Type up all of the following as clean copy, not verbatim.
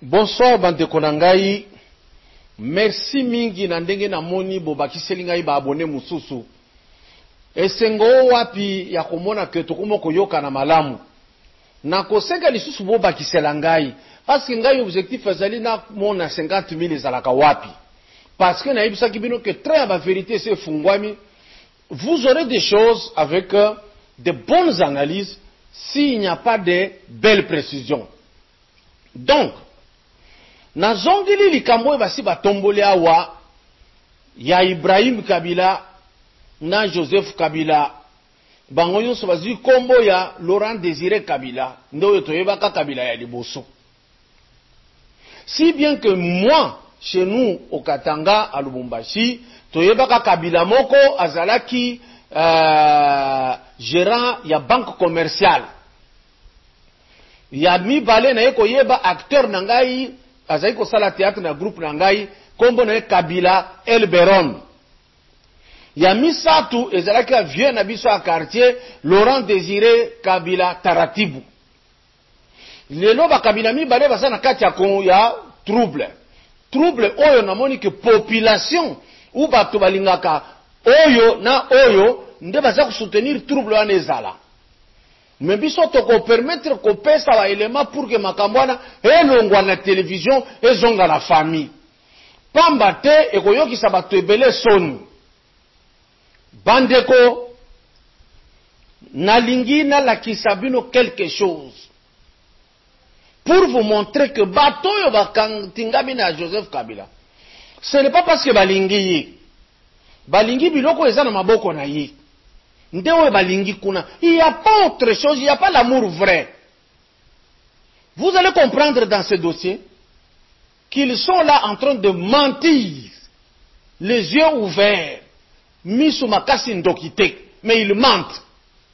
Bonsoir bande konangai. Merci mingi na ndenge na moni bobakiseli ngai ba abonné mususu. Esengo wapi ya komona ke tokomo koyoka na malamu. Na kosenga lisusu bobakisela ngai parce que ngai objectif ezali na mona 50,000 ezalaka wapi. Parce que na yebisaki bino que très ba vérité c'est fungwami. Vous aurez des choses avec de bonnes analyses s'il n'y a pas de belles précisions. Donc na zongili likambo basi batombole awa ya Ibrahim Kabila na Joseph Kabila bango nyonso bazwi kombo ya Laurent Désiré Kabila ndo toyebaka Kabila ya liboso. Si bien que moi chez nous au Katanga à Lubumbashi toyebaka Kabila moko azalaki gérant ya banque commerciale ya mibale na yeko yeba acteur nangai azali ko sala théâtre na groupe nangai kombo na Kabila Elberon. Ya misatu ezalaki vieux na biso a quartier Laurent Désiré Kabila Taratibu. Lelo ba Kabila mibale basa na kati ya trouble. Trouble oyo namoni que population ou bato balingaka oyo na oyo nde baza ko soutenir trouble wana ezala. Mais biso to ko permettre ko pesa ba élément pour que makambwana elongwa na télévision ezonga la famille. Pamba te ekoyokisa bato ebele soni. Bandeko nalingi na lakisa bino quelque chose pour vous montrer que bato yo bakantingami na Joseph Kabila. Ce n'est pas parce que balingi biloko eza na maboko na ye. Ndewe balingi kuna. Il n'y a pas autre chose, il n'y a pas l'amour vrai. Vous allez comprendre dans ce dossier qu'ils sont là en train de mentir, les yeux ouverts, mis sous ma casse indokite, mais ils mentent.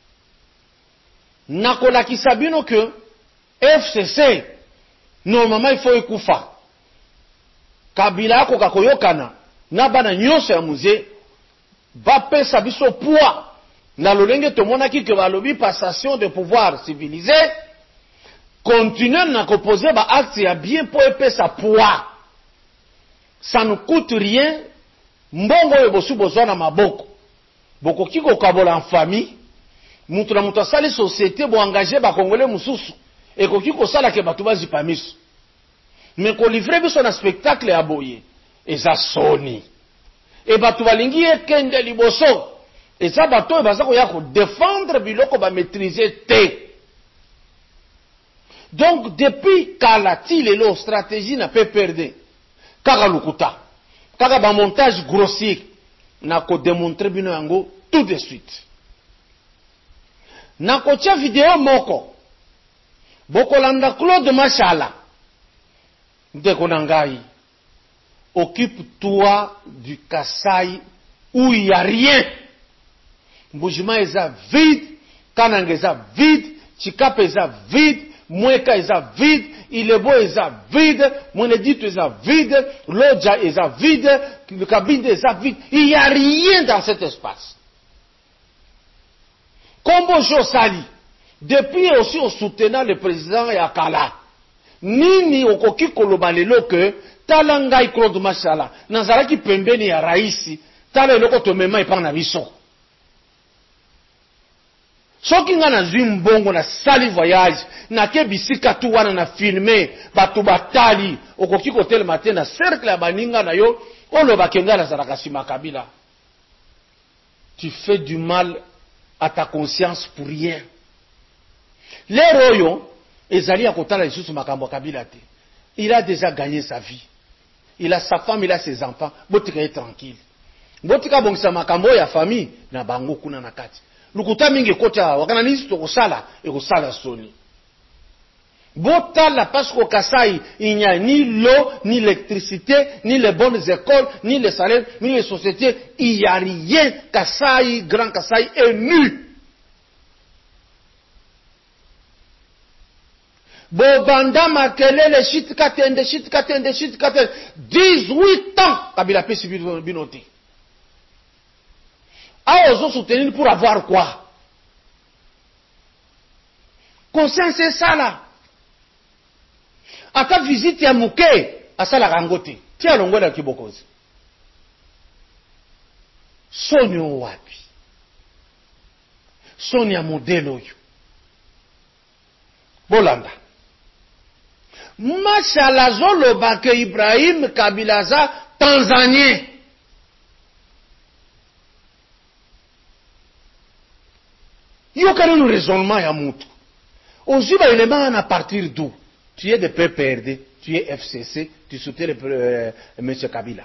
Nakola kisabino que FCC, normalement il faut ekufa. Kabila ko kakoyokana, nabana nyonso ya musée, ba pesa biso poids. Na lolenge tomonaki que balobi passation de pouvoir civilisé continue na koposer ba acte ya bien po epesa poids. Ça ne coûte rien. Mbongo yo bosu bozana maboko. Boko kiko kabola en famille. Mutu na mutu asali société bo engager ba congolais mususu. Et ko kiko sala ke batu bazi pamiso. Mais ko livrer biso na spectacle ya boye. Eza soni. Et batu balingi ekende liboso. Et ça, bateau, baza ko ya ko défendre biloko ba maîtriser té. Donc, depuis Kalati, lelo stratégie n'a pas perdu. Kaka lukuta. Kaka ba montage grossier. Na ko démontrer bino yango tout de suite. Na ko tia vidéo moko. Boko landa Claude Machala. Ndeko nangai. Occupe-toi du Kasaï où il n'y a rien. Mbujima eza vide, Kananga eza vide, Chikapa eza vide, Mweka eza vide, Ilebo eza vide, Mwenedito eza vide, Lodja eza vide, le Kabinde eza vide. Il n'y a rien dans cet espace. Kombo Josali, depuis aussi au soutenant le président Yakala, nini okoki koloba lelo ke talangai Claude Machala, nazalaki pembeni ya raisi, tala eloko tomema epang na biso. Soki nga na zwi mbongo na sali voyage na ke bisika tu wana na filmer batu batali okoki kotel matin na cercle ya baninga na yo oloba kenga la zaraka sima Kabila. Tu fais du mal à ta conscience pour rien. Lero yo ezali ya kotala lisusu makambo Kabila te. Il a déjà gagné sa vie. Il a sa femme, il a ses enfants. Botika est tranquille. Botika bongisa makambo ya famille na bango kuna na kati. Lukuta mingi kota wakana nisi tokosala ekosala soni. Botala parce qu'au Kasai il n'y a ni l'eau, ni l'électricité, ni les bonnes écoles, ni les salaires, ni les sociétés. Il n'y a rien. Kasai, Grand Kasai est nu. Bobanda makelele shit katende 18 ans Kabila pesi binote. Ah, ils ont soutenu pour avoir quoi? Conscience, c'est ça là. ata visite ya muke asala rangote tia longola kibokozi soni wapi soni ya modelo oyo bolanda mashala zoloba ke Ibrahim Kabila za Tanzanien yo kari le raisonnement ya mutu aussi ba élément à partir d'où tu es de PPRD tu es FCC tu soutiens monsieur Kabila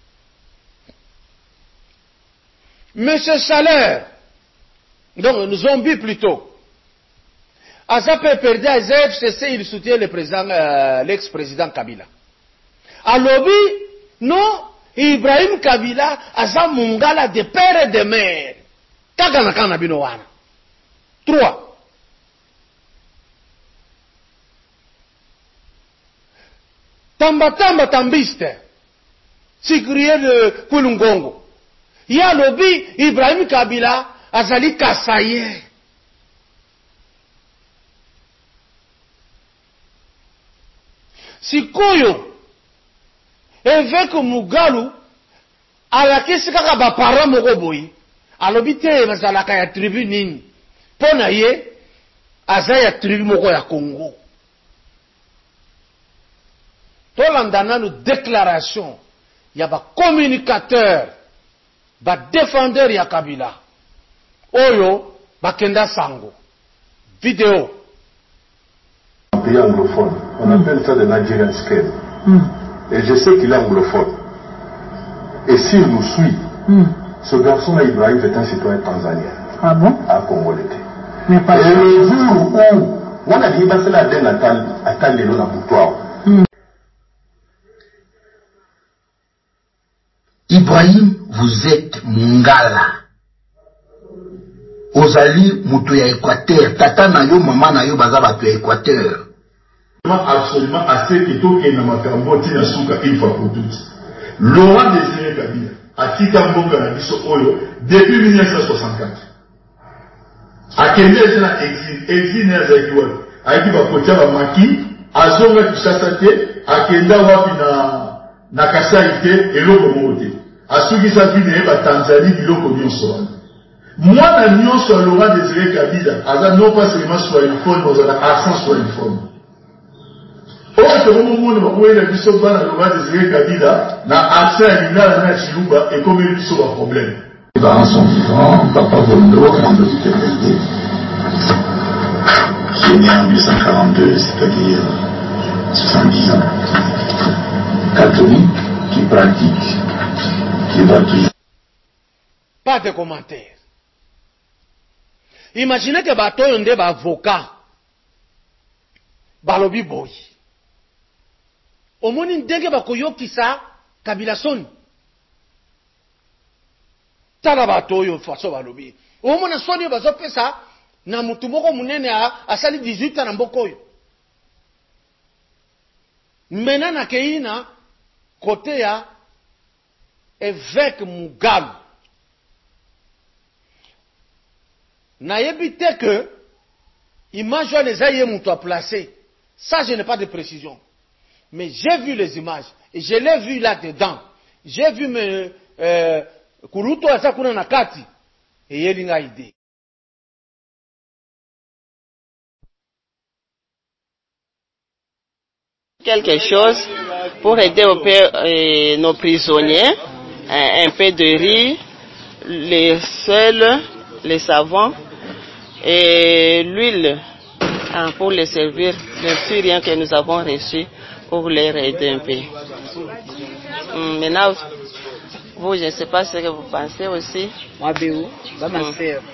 monsieur Salaire donc nous zombies plutôt Asa PPRD à FCC il soutient le président l'ex-président Kabila alobi non Ibrahim Kabila asa mungala de père et de mère kaka na kana bino wana 3 Tamba tambiste Sikriye de Kulungongo ya lobi Ibrahim Kabila azali kasaye sikoyo évêque Mugalu alakisi kaka ba parents moko boyi alobi te bazalaka ya tribu nini pona ye aza ya tribu moko ya Congo tolandana no déclaration ya ba communicateur ba défendeur ya Kabila oyo bakenda sango vidéo pays anglophone on appelle ça de Nigerian scale et je sais qu'il est anglophone et s'il nous suit ce garçon là Ibrahim est un citoyen tanzanien à Congolais et le jour où on a dit c'est la dernière natal de la boutoire Ibrahim, vous êtes Mungala. Ozali mutu ya Équateur. Tata na yo, mama na yo, baza batu ya Équateur. Absolument assez plutôt qu'il n'a pas moti na souka une fois pour toutes. Laurent Désiré Kabila a tika mboka na biso oyo depuis 1964. Akende ezana exil na zakiwa. Aiki ba kotia ba maki, azonga kisasa te, akenda wapi na Kasai te eloko mote. Asuki sa bine ba Tanzanie biloko nyonso wana. Mwana nyonso Laurent Désiré Kabila aza non pas seulement sur une forme mais aza accent sur une forme. Oyo to monde ba ko ela biso bana Laurent Désiré Kabila na accent lingala na chiluba et comme il biso ba problème. Les parents sont vivants, papa Bondo, Mando Kitebende, qui est né en 1942, c'est-à-dire 70 ans. Catholique, qui pratique, qui va toujours. Pas de commentaires. Imaginez que bato yonde ba avocat balobi boy. Omoni ndenge bakoyokisa Kabila soni. Tala bato yo faso balobi. Omona soni bazo pesa na mutu moko munene asali 18 ans na mboko yo. Menana keina côté ya évêque Mugalu. Nayebi te que image les aïe mutu a placé. Ça je n'ai pas de précision. Mais j'ai vu les images et je l'ai vu là-dedans. J'ai vu mes kuruto asakuna nakati et yelinga idée. Quelque chose pour aider nos prisonniers, un peu de riz, les sels, les savons et l'huile pour les servir, le rien que nous avons reçu pour les aider un peu. Maintenant, vous, je ne sais pas ce que vous pensez aussi. Moi, Béou, ma sœur.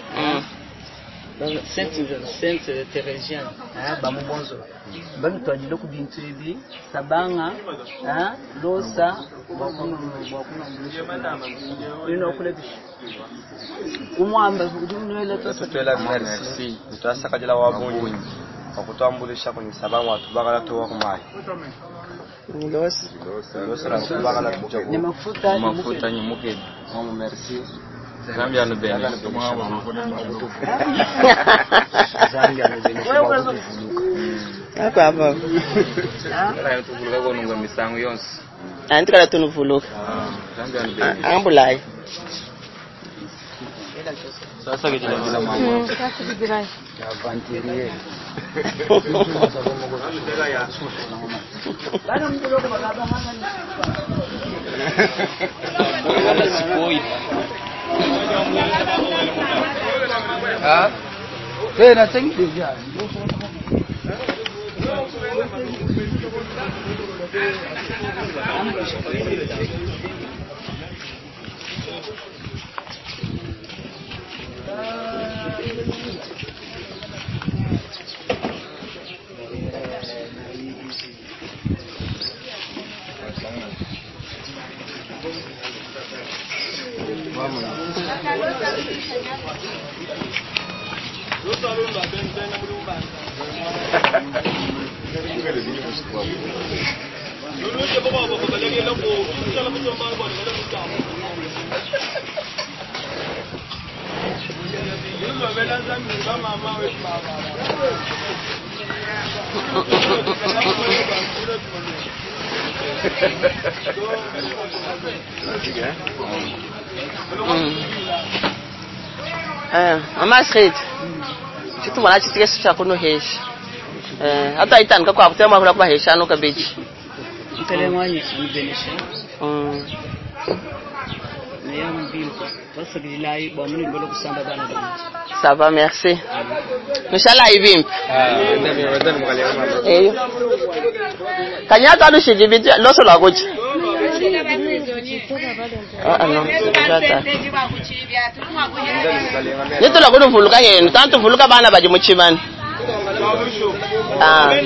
Sainte Thérésienne, Bamubonzo. Bami to adilo kubintribi, sabanga, losa, ino kule bishi. Umwamba kudunwele to tutela merci. Tutasaka jela wabunyi. Okutambulisha kwenye sababu watu bagala to wakumai. Losa la bagala tujogo. Ni mafuta nyimuke. Mama merci. Zambia no bene. Zambia no bene. Akwa. Era tuvuluka konunga misango yonse. Antikala tunuvuluka. Ambulai. Sasa kijana bila mama. Sasa kijana. Avantirie. Bana mkuloko bagaba hanga. Sikoi. Ah? Na tengi deja. Mama Street. Kitu mwana chitike sicha kuno heshi. Hata itanika kwa kutema kula kwa heshi anu kabeji. Mtelemwani anibenesha. Ça va, merci. Inshallah, il vient. Kanyata do shijibiti loso la gochi. Ah non, jata. Nito la godo fuluka yenu, tanto fuluka bana baje muchimani. Ah.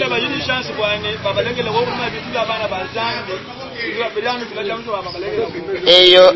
Eyo.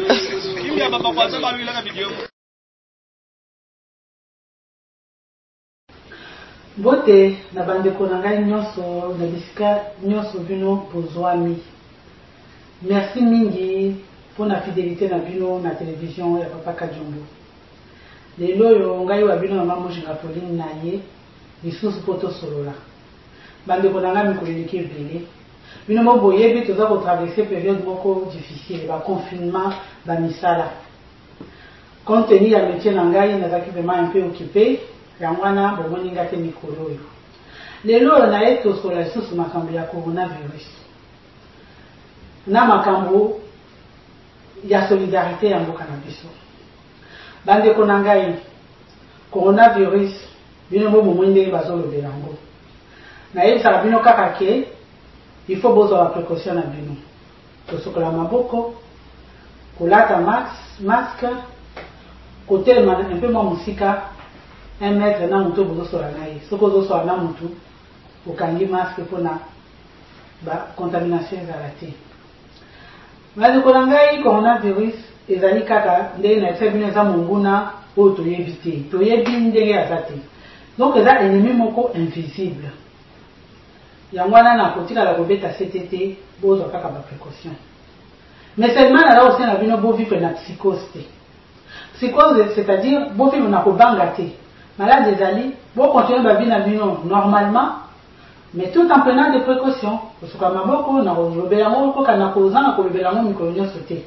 Bote na bandeko na ngai nyonso na bisika nyonso bino pozwami. Merci mingi pour la fidélité na bino na télévision ya Papa Kajombo. Lelo yo ngai wa bino mama Mojinga Pauline na ye lisusu poto solola. Bandeko na ngai mikoleleki ebele. Bino mo boyebi toza ko traverser période moko difficile ba confinement ba misala. Compte tenu ya métier na ngai nazaki vraiment un peu occupé. Yangwana bomoni ngate mikolo yo. Lelo na eto sola lisusu makambo ya coronavirus. Na makambo ya solidarité ya mboka na biso. Bandeko na ngai coronavirus bino mo mwende bazolobela ngo. Na yebisa bino kaka ke il faut bozwa la précaution na bino. Tosokola maboko, kolata masque, kotelema un peu moins musika. 1 mètre na mutu bozosola na ye. Soko zosola na mutu, okangi masque pona ba contamination ezala te. Bandeko na ngai coronavirus ezali kaka ndenge na esa bino eza monguna oyo toyebi te. Toyebi ndenge aza te. Donc eza ennemi moko invisible. Yango wana na kotikala kobeta CTT bozwa kaka ba précaution. Mais seulement na aussi na bino bo vivre na psychose te. Psychose c'est-à-dire bo vivre na kobanga te. Malade ezali, bon continuer ba vie na bino normalement, mais tout en prenant des précautions. Parce que maboko na robela ngo kana kozanga ko robela ngo mikolo nyonso te.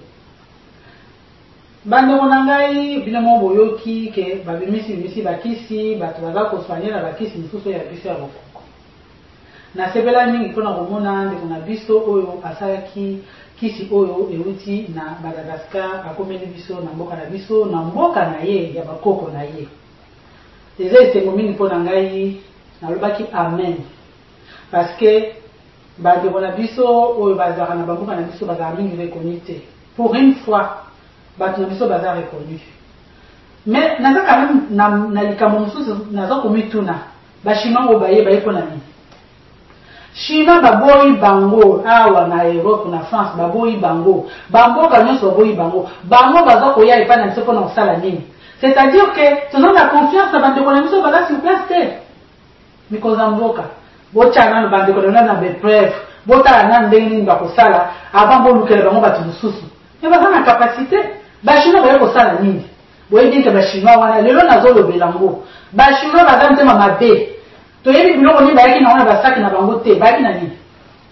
Bande konangai bino mo boyoki ke ba bimisi bakisi, bato baza ko soigner na bakisi misusu ya biso ya bokoko. Na sebela mingi pona komona ndeko na biso oyo asalaki kisi oyo euti na Madagascar akomeli biso na mboka na biso na mboka na ye ya bakoko na ye. Déjà esengo mingi pona ngai nalobaki amen parce que bandeko na biso oyo bazaka na bamboka na biso bazaka mingi reconnu te. Pour une fois bato na biso baza reconnu. Mais naza quand même na likambo mosusu naza komituna bachinois oyo baye pona nini. Chinois baboyi bango awa na Europe na France baboyi bango bamboka nyonso baboyi bango bango baza koya epa na biso pona kosala nini. C'est-à-dire que tu as la confiance dans les économies baza sur place. Mais quand on voit bochana na bande kolona na bepreuve bota na ndenge nini bakosala avant bolukela bango batu mususu. Mais baza na capacité ba chinois ba kosala nini. Boye bien que ba chinois wana lelo nazolobela ngo ba chinois baza ntema mabe toyebi biloko nini bayaki na wana basaki na bango te bayaki na nini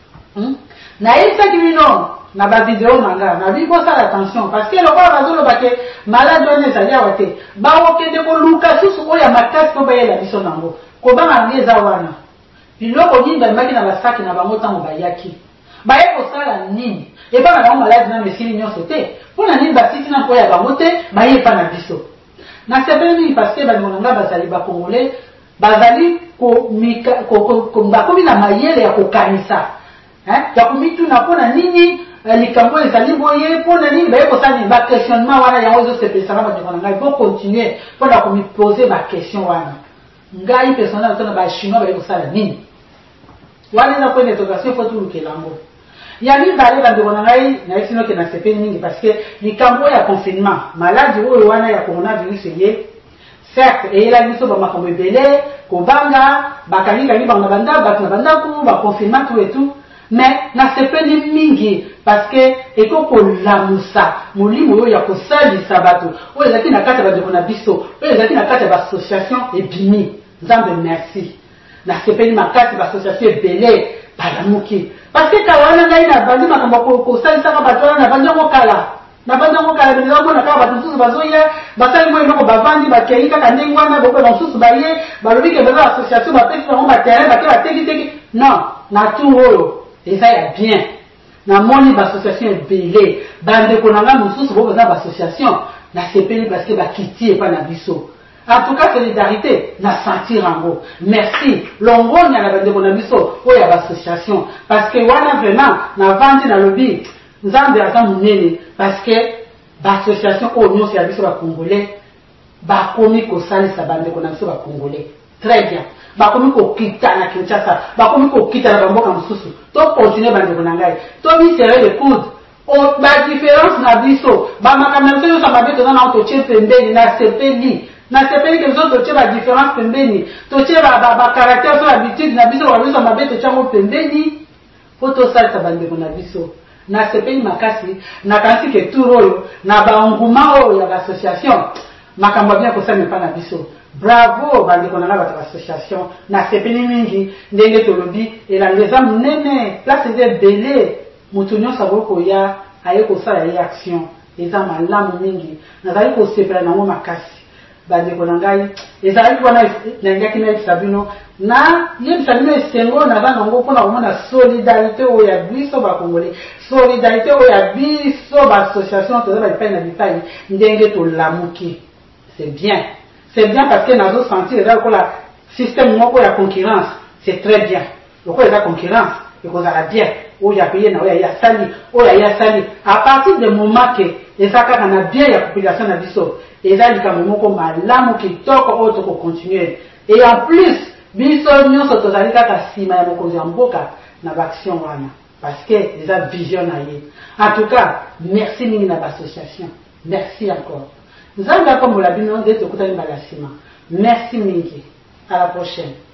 nayebisaki bino na bavideo na nga na bikosala attention parce que lokola bazoloba ke malade wana ezali awa te bakokende koluka susu oyo ya makasi mpo bayela biso nango kobanga nange eza wana biloko nini bayembaki na basaki na bango ntango bayaki baye kosala nini epa na bango maladi na mesili nyonso te mpo na nini basiti na oyo ya bango te baye epa na biso nasepeli mingi parce que bandeko na nga bazali bakongole bazali bakomi na mayele ya kokanisa ya komituna mpo na nini likambo ezali boye mpo na nini baye kosala nini baquestionnement wana yango ezosepelisa bandeko na ngai bocontinue mpo na komipose baquestion wana ngai personnel tona bachinois baye kosala nini wana eza po interrogation fo tulukela yango ya mibale bandeko na ngai nayebisinoke na sepeli mingi parce que likambo ya confinement maladi oyo wana ya coronavirus eye certes eyelaki biso bamakambo ebele kobanga bakangikangi bango na bandako bato na bandako baconfinement tout et tout mais nasepeli mingi parce que ekokolamusa molimo oyo ya kosalisa bato oyo ezalaki na kati ya bandeko na biso oyo ezalaki na kati ya baassociation ebimi nzambe merci nasepeli makati baassociation ebele balamuki parce que kala wana ngai nabandi makambo kosalisaka bato wana nabandi yango kala beneza komona kaka bato mosusu bazoya basali mo eloko bavandi bakei kaka ndenge wana boko bamosusu baye balobi ke beza association bapesi bango baterrain bake batekiteki non na tour oyo eza ya bien namoni baassociation ebele bandeko na ngai mosusu bo beza baassociation nasepeli parce que bakiti epa na biso en tout cas solidarité na sentir yango merci longonya na bandeko na biso oyo ya baassociation parce que wana vraiment navandi nalobi nzambe aza monene parce que baassociation oyo nyonso ya biso bakongolais bakomi kosalisa bandeko na biso bakongolais très bien bakomi kokita na Kinshasa bakomi kokita na bamboka mosusu tokontinue bandeko na ngai tomisere le coude badiférence na biso bamakambo na biso nyonso mabe toza nao totie pembeni nasepeli ke biso totie badiférence pembeni totie bacaractère so habitude na biso babiso mabe totie yango pembeni po tosalisa bandeko na biso nasepeli makasi nakanisi ke tour oyo na baenguma oyo ya baassociation makambo abien kosala epa na biso bravo bandeko na ngai bato baassociation nasepeli mingi ndenge tolobi elanga eza monene place eza ebele moto nyonso akoki koya aye kosala ye action eza malamu mingi nazali kosepela nango makasi bandeko na ngai ezalaki wana nalingaki nayebisa bino na yebisa bino esengo naza nango mpona komona solidarité oyo ya biso bakongolais solidarité oyo ya biso baassociation toza babipai na bipai ndenge tolamuki c'est bien parce que nazosentir eza lokola système moko ya concurrence c'est très bien lokola eza concurrence ekozala bien oyo apaye na oyo ayasali oyo ayasali à partir de moment ke eza kaka na bien ya population na biso eza likambo moko malamu kitoko oyo tokocontinue et en plus biso nyonso tozali kaka nsima ya mokonzi ya mboka na baaction wana parce que eza vision na ye en tout cas merci mingi na baassociation merci encore nzambe akombola bino nde tokutani mbala nsima merci mingi à la prochaine.